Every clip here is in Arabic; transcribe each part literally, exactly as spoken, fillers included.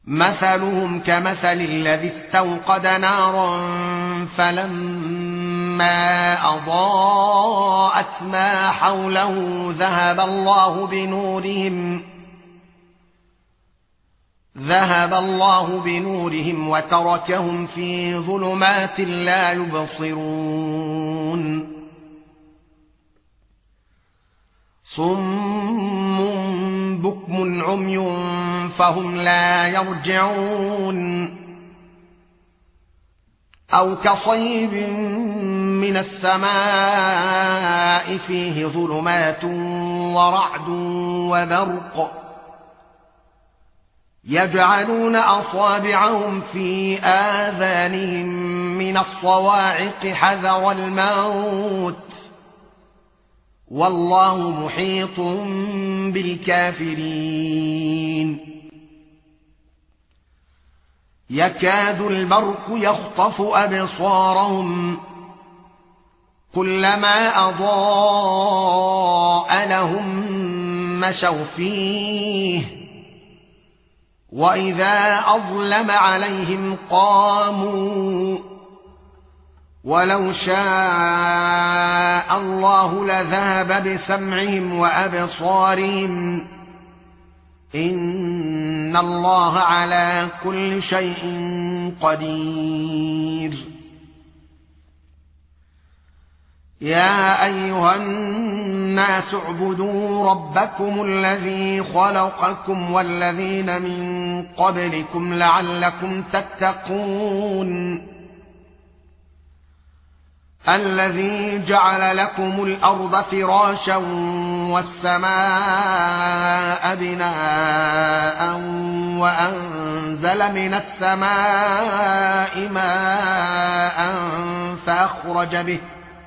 مثلهم كمثل الذي استوقد نارا فلما أضاءت ما حوله ذهب الله بنورهم ذهب الله بنورهم وتركهم في ظلمات لا يبصرون صم بكم عمي فهم لا يرجعون أو كصيب من السماء فيه ظلمات ورعد وبرق يجعلون أصابعهم في آذانهم من الصواعق حذر الموت والله محيط بالكافرين يكاد البرق يخطف أبصارهم كلما أضاء لهم مشوا فيه وإذا أظلم عليهم قاموا ولو شاء الله لذهب بسمعهم وأبصارهم إن الله على كل شيء قدير يا أيها الناس اعبدوا ربكم الذي خلقكم والذين من قبلكم لعلكم تتقون الذي جعل لكم الأرض فراشا والسماء بناء وأنزل من السماء ماء فأخرج به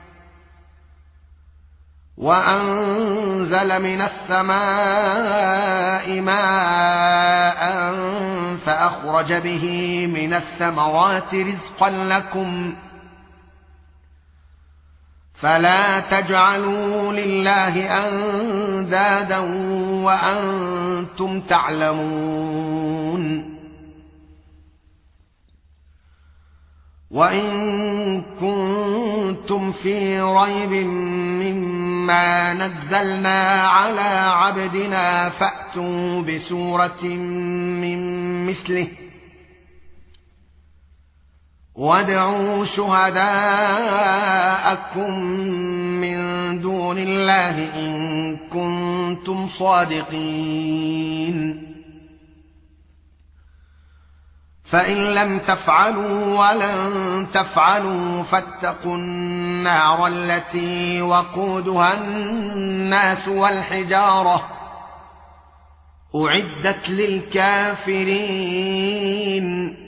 وأنزل من السماء ماء فأخرج به من الثمرات رزقا لكم فلا تجعلوا لله أندادا وأنتم تعلمون وإن كنتم في ريب مما نزلنا على عبدنا فأتوا بسورة من مثله وادعوا شهداءكم من دون الله إن كنتم صادقين فإن لم تفعلوا ولن تفعلوا فاتقوا النار التي وقودها الناس والحجارة أعدت للكافرين